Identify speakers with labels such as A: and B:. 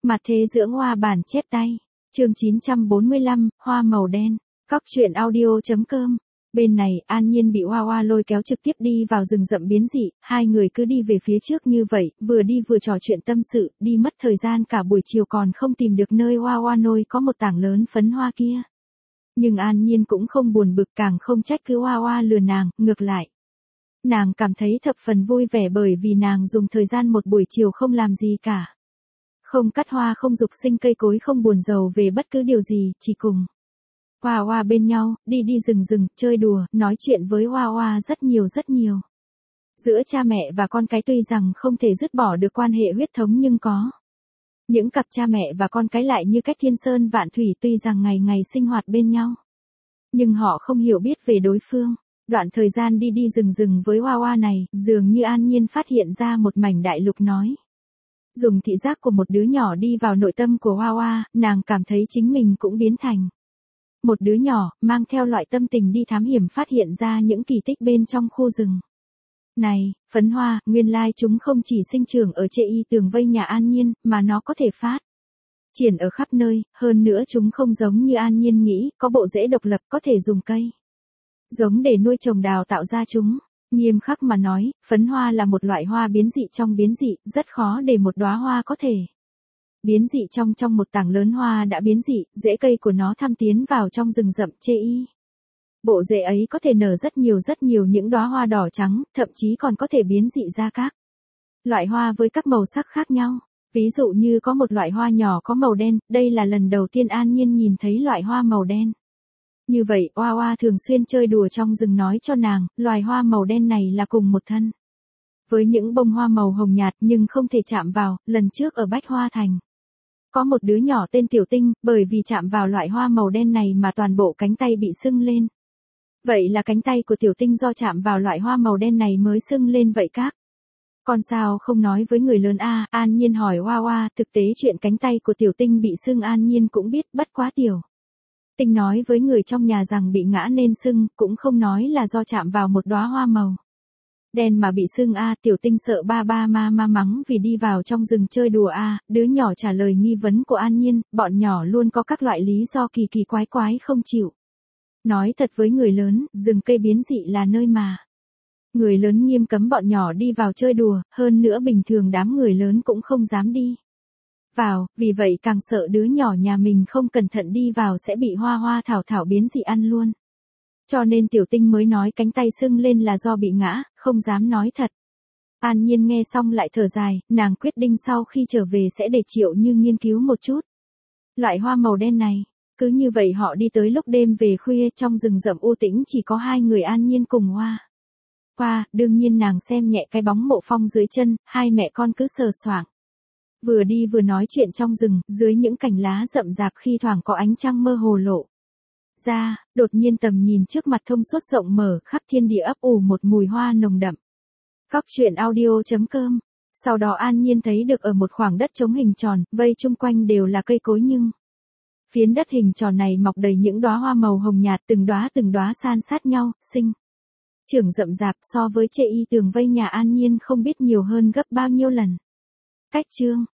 A: Mặt thế dưỡng hoa bản chép tay. Chương 945, hoa màu đen. Cóc truyện audio.com. Bên này, An Nhiên bị Hoa Hoa lôi kéo trực tiếp đi vào rừng rậm biến dị, hai người cứ đi về phía trước như vậy, vừa đi vừa trò chuyện tâm sự, đi mất thời gian cả buổi chiều còn không tìm được nơi Hoa Hoa nôi có một tảng lớn phấn hoa kia. Nhưng An Nhiên cũng không buồn bực, càng không trách cứ Hoa Hoa lừa nàng, ngược lại. Nàng cảm thấy thập phần vui vẻ bởi vì nàng dùng thời gian một buổi chiều không làm gì cả. Không cắt hoa, không dục sinh cây cối, không buồn rầu về bất cứ điều gì, chỉ cùng Hoa Hoa bên nhau, đi rừng, chơi đùa, nói chuyện với Hoa Hoa rất nhiều. Giữa cha mẹ và con cái tuy rằng không thể dứt bỏ được quan hệ huyết thống nhưng có. Những cặp cha mẹ và con cái lại như cách thiên sơn vạn thủy, tuy rằng ngày ngày sinh hoạt bên nhau. Nhưng họ không hiểu biết về đối phương. Đoạn thời gian đi rừng với Hoa Hoa này, dường như An Nhiên phát hiện ra một mảnh đại lục nói. Dùng thị giác của một đứa nhỏ đi vào nội tâm của Hoa Hoa, nàng cảm thấy chính mình cũng biến thành một đứa nhỏ, mang theo loại tâm tình đi thám hiểm, phát hiện ra những kỳ tích bên trong khu rừng. Này, phấn hoa, nguyên lai chúng không chỉ sinh trưởng ở chê y tường vây nhà An Nhiên, mà nó có thể phát triển ở khắp nơi, hơn nữa chúng không giống như An Nhiên nghĩ, có bộ rễ độc lập, có thể dùng cây giống để nuôi trồng đào tạo ra chúng. Nghiêm khắc mà nói, phấn hoa là một loại hoa biến dị trong biến dị, rất khó để một đóa hoa có thể biến dị trong một tảng lớn hoa đã biến dị, rễ cây của nó thăm tiến vào trong rừng rậm chê y. Bộ rễ ấy có thể nở rất nhiều những đóa hoa đỏ trắng, thậm chí còn có thể biến dị ra các loại hoa với các màu sắc khác nhau. Ví dụ như có một loại hoa nhỏ có màu đen, đây là lần đầu tiên An Nhiên nhìn thấy loại hoa màu đen. Như vậy, Hoa Hoa thường xuyên chơi đùa trong rừng nói cho nàng, loài hoa màu đen này là cùng một thân với những bông hoa màu hồng nhạt nhưng không thể chạm vào. Lần trước ở Bách Hoa Thành, có một đứa nhỏ tên Tiểu Tinh, bởi vì chạm vào loại hoa màu đen này mà toàn bộ cánh tay bị sưng lên. Vậy là cánh tay của Tiểu Tinh do chạm vào loại hoa màu đen này mới sưng lên vậy các con sao không nói với người lớn a? An Nhiên hỏi Hoa Hoa, thực tế chuyện cánh tay của Tiểu Tinh bị sưng An Nhiên cũng biết, bất quá Tiểu Tinh nói với người trong nhà rằng bị ngã nên sưng, cũng không nói là do chạm vào một đóa hoa màu đen mà bị sưng a. Tiểu Tinh sợ ba ma mắng vì đi vào trong rừng chơi đùa a. Đứa nhỏ trả lời nghi vấn của An Nhiên, bọn nhỏ luôn có các loại lý do kỳ quái không chịu nói thật với người lớn, rừng cây biến dị là nơi mà người lớn nghiêm cấm bọn nhỏ đi vào chơi đùa, hơn nữa bình thường đám người lớn cũng không dám đi vào, vì vậy càng sợ đứa nhỏ nhà mình không cẩn thận đi vào sẽ bị hoa thảo biến dị ăn luôn. Cho nên Tiểu Tinh mới nói cánh tay sưng lên là do bị ngã, không dám nói thật. An Nhiên nghe xong lại thở dài, nàng quyết định sau khi trở về sẽ để Triệu Như nghiên cứu một chút loại hoa màu đen này. Cứ như vậy họ đi tới lúc đêm về khuya, trong rừng rậm u tĩnh chỉ có hai người An Nhiên cùng Hoa Hoa. Đương nhiên nàng xem nhẹ cái bóng Mộ Phong dưới chân, hai mẹ con cứ sờ soạng vừa đi vừa nói chuyện trong rừng, dưới những cành lá rậm rạp khi thoảng có ánh trăng mơ hồ lộ ra, đột nhiên tầm nhìn trước mặt thông suốt rộng mở, khắp thiên địa ấp ủ một mùi hoa nồng đậm. Cóc truyện audio.com. Sau đó An Nhiên thấy được ở một khoảng đất trống hình tròn, vây chung quanh đều là cây cối nhưng phiến đất hình tròn này mọc đầy những đóa hoa màu hồng nhạt, từng đóa san sát nhau, sinh trưởng rậm rạp, so với chê y tường vây nhà An Nhiên không biết nhiều hơn gấp bao nhiêu lần. Cách chương